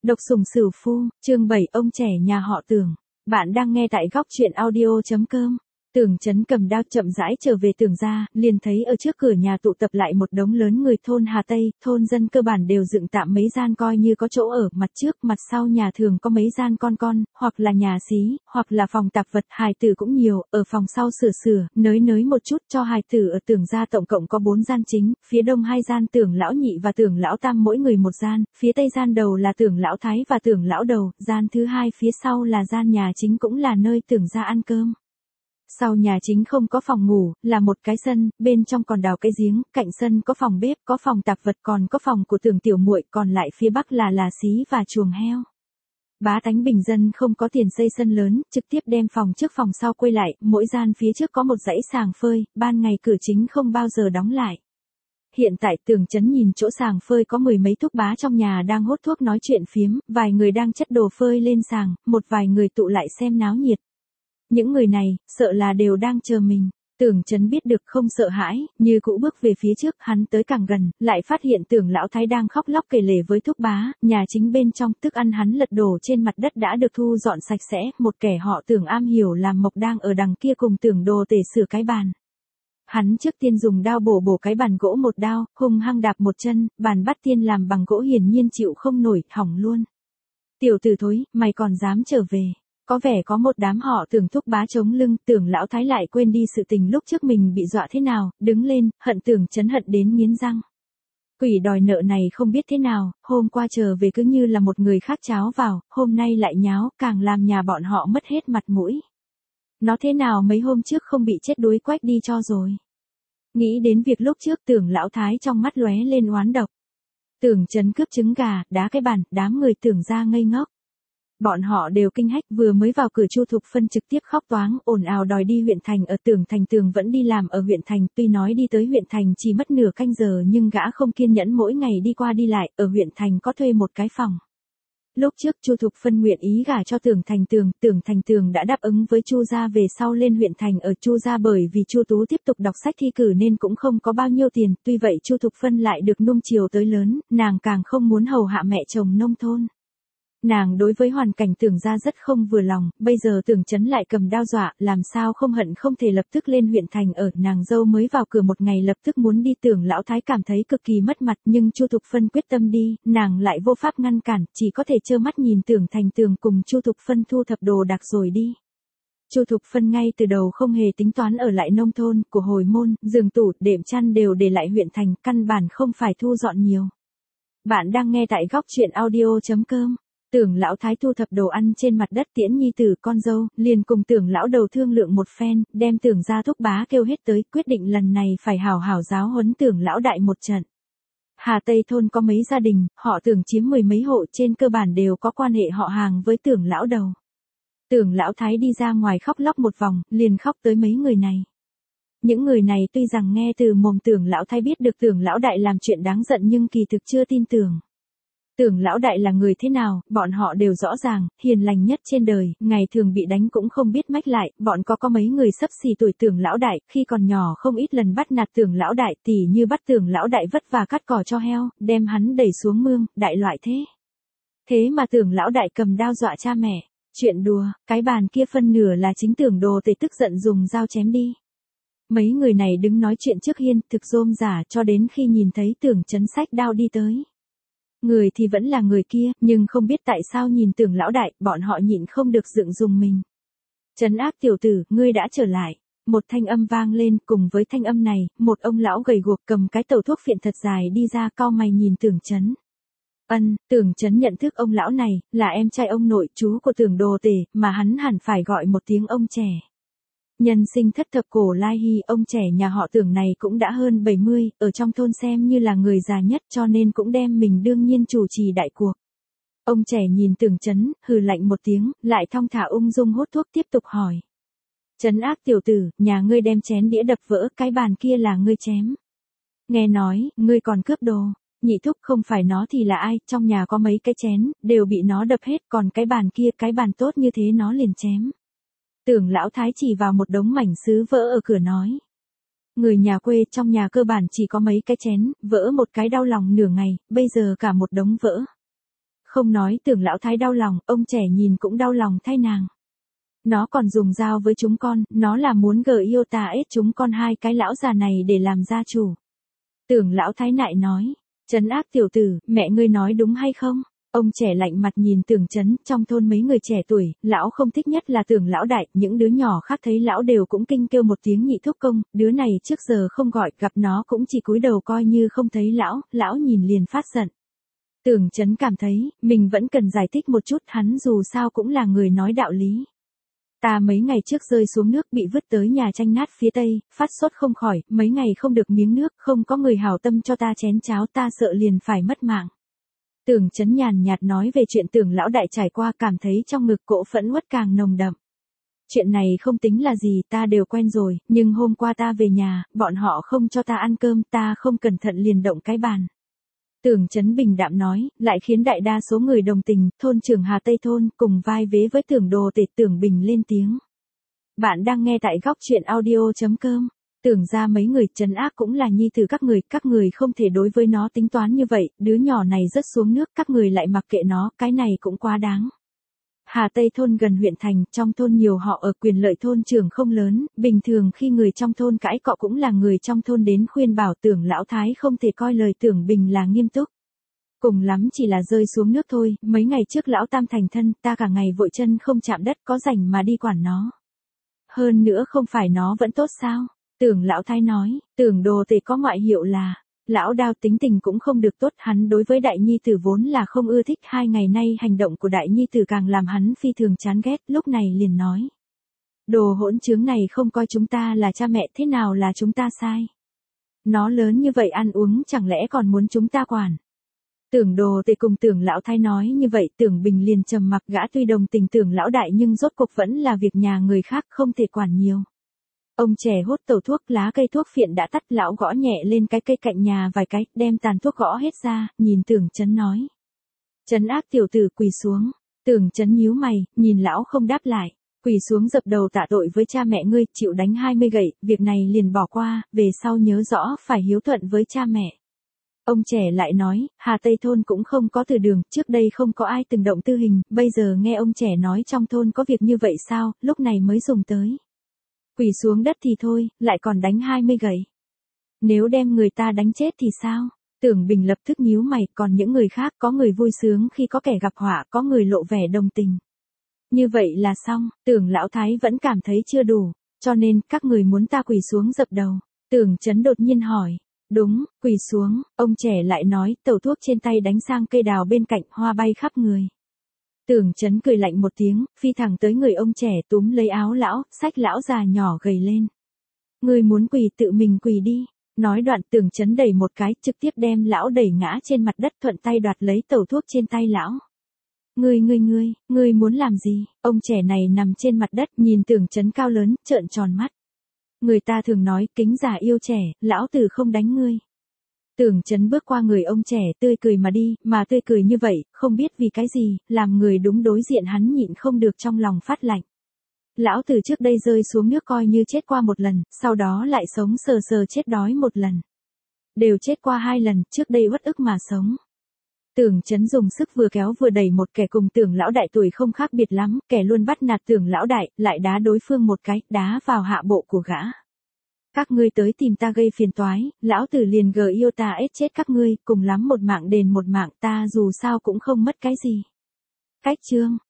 Độc sủng sửu phu, chương 7 ông trẻ nhà họ Tưởng. Bạn đang nghe tại góc truyện audio.com. Tưởng Chấn cầm đao chậm rãi trở về Tưởng gia, liền thấy ở trước cửa nhà tụ tập lại một đống lớn người thôn Hà Tây, thôn dân cơ bản đều dựng tạm mấy gian coi như có chỗ ở, mặt trước, mặt sau nhà thường có mấy gian con, hoặc là nhà xí, hoặc là phòng tạp vật, hài tử cũng nhiều, ở phòng sau sửa, nới một chút cho hài tử ở Tưởng gia tổng cộng có 4 gian chính, phía đông 2 gian Tưởng lão nhị và Tưởng lão tam mỗi người một gian, phía tây gian đầu là Tưởng lão thái và Tưởng lão đầu, gian thứ hai phía sau là gian nhà chính cũng là nơi Tưởng gia ăn cơm. Sau nhà chính không có phòng ngủ, là một cái sân, bên trong còn đào cái giếng, cạnh sân có phòng bếp, có phòng tạp vật, còn có phòng của Tưởng tiểu muội, còn lại phía bắc là xí và chuồng heo. Bá tánh bình dân không có tiền xây sân lớn, trực tiếp đem phòng trước phòng sau quay lại, mỗi gian phía trước có một dãy sàng phơi, ban ngày cửa chính không bao giờ đóng lại. Hiện tại Tưởng Chấn nhìn chỗ sàng phơi có 10 mấy thúc bá trong nhà đang hốt thuốc nói chuyện phiếm, vài người đang chất đồ phơi lên sàng, một vài người tụ lại xem náo nhiệt. Những người này, sợ là đều đang chờ mình. Tưởng Chấn biết được không sợ hãi, như cũ bước về phía trước, hắn tới càng gần, lại phát hiện Tưởng lão thái đang khóc lóc kể lể với thúc bá, nhà chính bên trong thức ăn hắn lật đổ trên mặt đất đã được thu dọn sạch sẽ, một kẻ họ Tưởng am hiểu làm mộc đang ở đằng kia cùng Tưởng đồ tể sửa cái bàn. Hắn trước tiên dùng đao bổ cái bàn gỗ một đao, hung hăng đạp một chân, bàn bắt tiên làm bằng gỗ hiển nhiên chịu không nổi, hỏng luôn. Tiểu tử thối, mày còn dám trở về. Có vẻ có một đám họ Tưởng thúc bá chống lưng, Tưởng lão thái lại quên đi sự tình lúc trước mình bị dọa thế nào, đứng lên, hận Tưởng Chấn hận đến nghiến răng. Quỷ đòi nợ này không biết thế nào, hôm qua trở về cứ như là một người khác cháo vào, hôm nay lại nháo, càng làm nhà bọn họ mất hết mặt mũi. Nó thế nào mấy hôm trước không bị chết đuối quách đi cho rồi. Nghĩ đến việc lúc trước Tưởng lão thái trong mắt lóe lên oán độc. Tưởng Chấn cướp trứng gà, đá cái bàn, đám người Tưởng ra ngây ngốc. Bọn họ đều kinh hách, vừa mới vào cửa Chu Thục Phân trực tiếp khóc toáng, ồn ào đòi đi huyện thành ở Tưởng thành. Tường vẫn đi làm ở huyện thành, tuy nói đi tới huyện thành chỉ mất nửa canh giờ nhưng gã không kiên nhẫn mỗi ngày đi qua đi lại, ở huyện thành có thuê một cái phòng. Lúc trước Chu Thục Phân nguyện ý gả cho Tưởng thành Tường đã đáp ứng với Chu gia về sau lên huyện thành ở Chu gia, bởi vì Chu Tú tiếp tục đọc sách thi cử nên cũng không có bao nhiêu tiền, tuy vậy Chu Thục Phân lại được nuông chiều tới lớn, nàng càng không muốn hầu hạ mẹ chồng nông thôn. Nàng đối với hoàn cảnh Tưởng gia rất không vừa lòng, bây giờ Tưởng Chấn lại cầm đao dọa, làm sao không hận không thể lập tức lên huyện thành ở, nàng dâu mới vào cửa một ngày lập tức muốn đi. Tưởng lão thái cảm thấy cực kỳ mất mặt, nhưng Chu Thục Phân quyết tâm đi, nàng lại vô pháp ngăn cản, chỉ có thể trơ mắt nhìn Tưởng thành Tường cùng Chu Thục Phân thu thập đồ đạc rồi đi. Chu Thục Phân ngay từ đầu không hề tính toán ở lại nông thôn, của hồi môn, giường tủ, đệm chăn đều để lại huyện thành, căn bản không phải thu dọn nhiều. Bạn đang nghe tại góc truyện audio.com. Tưởng lão thái thu thập đồ ăn trên mặt đất tiễn nhi tử con dâu, liền cùng Tưởng lão đầu thương lượng một phen, đem Tưởng gia thúc bá kêu hết tới, quyết định lần này phải hảo hảo giáo huấn Tưởng lão đại một trận. Hà Tây thôn có mấy gia đình, họ Tưởng chiếm 10 mấy hộ, trên cơ bản đều có quan hệ họ hàng với Tưởng lão đầu. Tưởng lão thái đi ra ngoài khóc lóc một vòng, liền khóc tới mấy người này. Những người này tuy rằng nghe từ mồm Tưởng lão thái biết được Tưởng lão đại làm chuyện đáng giận nhưng kỳ thực chưa tin tưởng. Tưởng lão đại là người thế nào, bọn họ đều rõ ràng, hiền lành nhất trên đời, ngày thường bị đánh cũng không biết mách lại, bọn có mấy người xấp xì tuổi Tưởng lão đại, khi còn nhỏ không ít lần bắt nạt Tưởng lão đại, tỉ như bắt Tưởng lão đại vất vả cắt cỏ cho heo, đem hắn đẩy xuống mương, đại loại thế. Thế mà Tưởng lão đại cầm đao dọa cha mẹ, chuyện đùa, cái bàn kia phân nửa là chính Tưởng đồ tể tức giận dùng dao chém đi. Mấy người này đứng nói chuyện trước hiên, thực rôm rả cho đến khi nhìn thấy Tưởng Chấn xách đao đi tới. Người thì vẫn là người kia, nhưng không biết tại sao nhìn Tưởng lão đại, bọn họ nhịn không được dựng dùng mình. Trấn ác tiểu tử, ngươi đã trở lại. Một thanh âm vang lên, cùng với thanh âm này, một ông lão gầy guộc cầm cái tàu thuốc phiện thật dài đi ra, cau mày nhìn Tưởng Chấn. Tưởng Chấn nhận thức ông lão này, là em trai ông nội, chú của Tưởng đồ tể, mà hắn hẳn phải gọi một tiếng ông trẻ. Nhân sinh thất thập cổ lai hy, ông trẻ nhà họ Tưởng này cũng đã hơn 70, ở trong thôn xem như là người già nhất cho nên cũng đem mình đương nhiên chủ trì đại cuộc. Ông trẻ nhìn Tưởng Chấn, hừ lạnh một tiếng, lại thong thả ung dung hút thuốc tiếp tục hỏi. Trấn ác tiểu tử, nhà ngươi đem chén đĩa đập vỡ, cái bàn kia là ngươi chém. Nghe nói, ngươi còn cướp đồ. Nhị thúc không phải nó thì là ai, trong nhà có mấy cái chén, đều bị nó đập hết, còn cái bàn kia, cái bàn tốt như thế nó liền chém. Tưởng lão thái chỉ vào một đống mảnh sứ vỡ ở cửa nói. Người nhà quê trong nhà cơ bản chỉ có mấy cái chén, vỡ một cái đau lòng nửa ngày, bây giờ cả một đống vỡ. Không nói Tưởng lão thái đau lòng, ông trẻ nhìn cũng đau lòng thay nàng. Nó còn dùng dao với chúng con, nó là muốn yêu ta ết chúng con hai cái lão già này để làm gia chủ. Tưởng lão thái nại nói, trấn ác tiểu tử, mẹ ngươi nói đúng hay không? Ông trẻ lạnh mặt nhìn Tưởng Chấn, trong thôn mấy người trẻ tuổi, lão không thích nhất là Tưởng lão đại, những đứa nhỏ khác thấy lão đều cũng kinh kêu một tiếng nhị thúc công, đứa này trước giờ không gọi, gặp nó cũng chỉ cúi đầu coi như không thấy lão nhìn liền phát giận. Tưởng Chấn cảm thấy, mình vẫn cần giải thích một chút, hắn dù sao cũng là người nói đạo lý. Ta mấy ngày trước rơi xuống nước bị vứt tới nhà tranh nát phía tây, phát sốt không khỏi, mấy ngày không được miếng nước, không có người hảo tâm cho ta chén cháo, ta sợ liền phải mất mạng. Tưởng Chấn nhàn nhạt nói về chuyện Tưởng lão đại trải qua, cảm thấy trong ngực cỗ phẫn uất càng nồng đậm. Chuyện này không tính là gì, ta đều quen rồi, nhưng hôm qua ta về nhà, bọn họ không cho ta ăn cơm, ta không cẩn thận liền động cái bàn. Tưởng Chấn bình đạm nói, lại khiến đại đa số người đồng tình, thôn trưởng Hà Tây Thôn, cùng vai vế với Tưởng Đồ Tể. Tưởng Bình lên tiếng. Bạn đang nghe tại góc truyện audio.com. Tưởng ra mấy người trấn ác cũng là nhi tử các người không thể đối với nó tính toán như vậy, đứa nhỏ này rớt xuống nước, các người lại mặc kệ nó, cái này cũng quá đáng. Hà Tây Thôn gần huyện thành, trong thôn nhiều họ ở, quyền lợi thôn trưởng không lớn, bình thường khi người trong thôn cãi cọ cũng là người trong thôn đến khuyên bảo. Tưởng lão thái không thể coi lời Tưởng Bình là nghiêm túc. Cùng lắm chỉ là rơi xuống nước thôi, mấy ngày trước lão tam thành thân, ta cả ngày vội chân không chạm đất, có rảnh mà đi quản nó. Hơn nữa không phải nó vẫn tốt sao? Tưởng lão thái nói, Tưởng Đồ Tể có ngoại hiệu là lão đao, tính tình cũng không được tốt, hắn đối với đại nhi tử vốn là không ưa thích, 2 ngày nay hành động của đại nhi tử càng làm hắn phi thường chán ghét, lúc này liền nói. Đồ hỗn trướng này không coi chúng ta là cha mẹ, thế nào là chúng ta sai? Nó lớn như vậy ăn uống chẳng lẽ còn muốn chúng ta quản? Tưởng Đồ Tể cùng Tưởng lão thái nói như vậy, Tưởng Bình liền trầm mặc, gã tuy đồng tình Tưởng lão đại nhưng rốt cuộc vẫn là việc nhà người khác, không thể quản nhiều. Ông trẻ hút tẩu thuốc, lá cây thuốc phiện đã tắt, lão gõ nhẹ lên cái cây cạnh nhà vài cái, đem tàn thuốc gõ hết ra, nhìn Tưởng Chấn nói. Trấn ác tiểu tử, quỳ xuống. Tưởng Chấn nhíu mày, nhìn lão không đáp lại. Quỳ xuống dập đầu tạ tội với cha mẹ ngươi, chịu đánh 20 gậy, việc này liền bỏ qua, về sau nhớ rõ phải hiếu thuận với cha mẹ. Ông trẻ lại nói, Hà Tây Thôn cũng không có từ đường, trước đây không có ai từng động tư hình, bây giờ nghe ông trẻ nói trong thôn có việc như vậy sao, lúc này mới dùng tới. Quỳ xuống đất thì thôi, lại còn đánh 20 gậy. Nếu đem người ta đánh chết thì sao? Tưởng Bình lập tức nhíu mày, còn những người khác, có người vui sướng khi có kẻ gặp họa, có người lộ vẻ đồng tình. Như vậy là xong, Tưởng lão thái vẫn cảm thấy chưa đủ, cho nên các người muốn ta quỳ xuống dập đầu. Tưởng Chấn đột nhiên hỏi. Đúng, quỳ xuống, ông trẻ lại nói, tẩu thuốc trên tay đánh sang cây đào bên cạnh, hoa bay khắp người. Tưởng Chấn cười lạnh một tiếng, phi thẳng tới người ông trẻ, túm lấy áo lão, xách lão già nhỏ gầy lên. Người muốn quỳ tự mình quỳ đi. Nói đoạn Tưởng Chấn đẩy một cái, trực tiếp đem lão đẩy ngã trên mặt đất, thuận tay đoạt lấy tẩu thuốc trên tay lão. Ngươi muốn làm gì? Ông trẻ này nằm trên mặt đất, nhìn Tưởng Chấn cao lớn, trợn tròn mắt. Người ta thường nói, kính già yêu trẻ, lão tử không đánh ngươi. Tưởng Chấn bước qua người ông trẻ, tươi cười mà đi, mà tươi cười như vậy, không biết vì cái gì, làm người đúng đối diện hắn nhịn không được trong lòng phát lạnh. Lão tử trước đây rơi xuống nước coi như chết qua một lần, sau đó lại sống sờ sờ chết đói một lần. Đều chết qua 2 lần, trước đây uất ức mà sống. Tưởng Chấn dùng sức vừa kéo vừa đẩy một kẻ cùng Tưởng lão đại tuổi không khác biệt lắm, kẻ luôn bắt nạt Tưởng lão đại, lại đá đối phương một cái, đá vào hạ bộ của gã. Các ngươi tới tìm ta gây phiền toái, lão tử liền yêu ta ết chết các ngươi, cùng lắm một mạng đền một mạng, ta dù sao cũng không mất cái gì. Cách chương